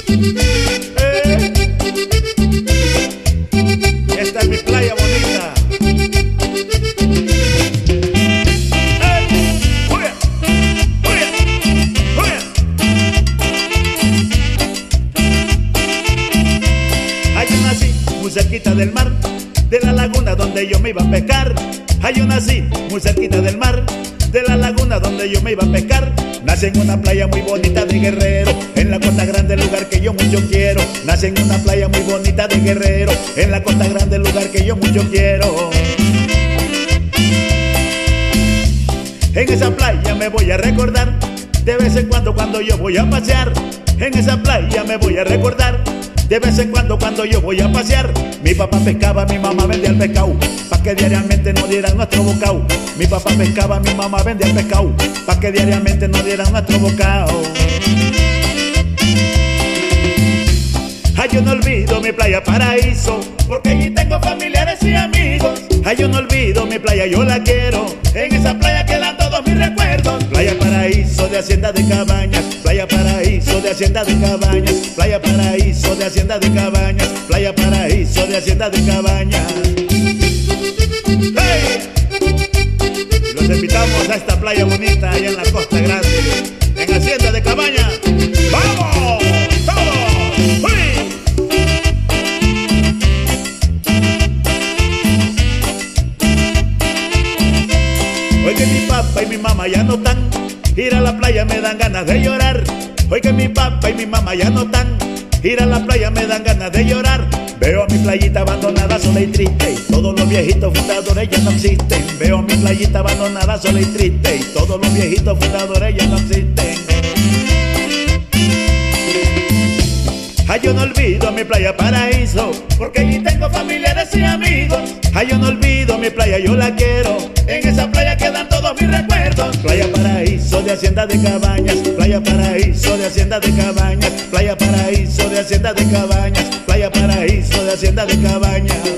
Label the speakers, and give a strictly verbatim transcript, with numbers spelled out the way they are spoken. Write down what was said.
Speaker 1: Eh, esta es mi playa bonita. Eh, ¡Uy! ¡Uy! ¡Uy! Ay, yo nací muy cerquita del mar, de la laguna donde yo me iba a pescar. Ay, yo nací muy cerquita del mar, de la laguna donde yo me iba a pescar. Nací en una playa muy bonita de Guerrero, en la costa grande, el lugar que yo mucho quiero. Nací en una playa muy bonita de Guerrero, en la costa grande, el lugar que yo mucho quiero. En esa playa me voy a recordar, de vez en cuando cuando yo voy a pasear. En esa playa me voy a recordar, de vez en cuando cuando yo voy a pasear. Mi papá pescaba, mi mamá vendía el pescado, pa' que diariamente no dieran nuestro bocado. Mi papá pescaba, mi mamá vendía el pescado, pa' que diariamente no dieran nuestro bocado. Ay, yo no olvido mi playa paraíso, porque allí tengo familiares y amigos. Ay, yo no olvido mi playa, yo la quiero, en esa playa quedan todos mis recuerdos. Playa paraíso de Hacienda de Cabañas, playa paraíso de Hacienda de Cabañas, playa paraíso de Hacienda de Cabañas, playa paraíso de Hacienda de Cabañas. ¡Hey! Los invitamos a esta playa bonita allá en la Costa Grande, en Hacienda de Cabañas. ¡Vamos! ¡Todos! ¡Uy! Hoy que mi papá y mi mamá ya no están, ir a la playa me dan ganas de llorar. Hoy que mi papá y mi mamá ya no están, ir a la playa me dan ganas de llorar. Veo a mi playita abandonada, sola y triste, y todos los viejitos fundadores ya no existen. Veo a mi playita abandonada, sola y triste, y todos los viejitos fundadores ya no existen. Ay, yo no olvido mi playa paraíso, porque allí tengo familiares y amigos. Ay, yo no olvido mi playa, yo la quiero, en esa playa quedan todos mis recuerdos. Playa paraíso de Hacienda de Cabañas, playa paraíso de Hacienda de Cabañas, playa paraíso de Hacienda de Cabañas, playa paraíso de Hacienda de Cabañas.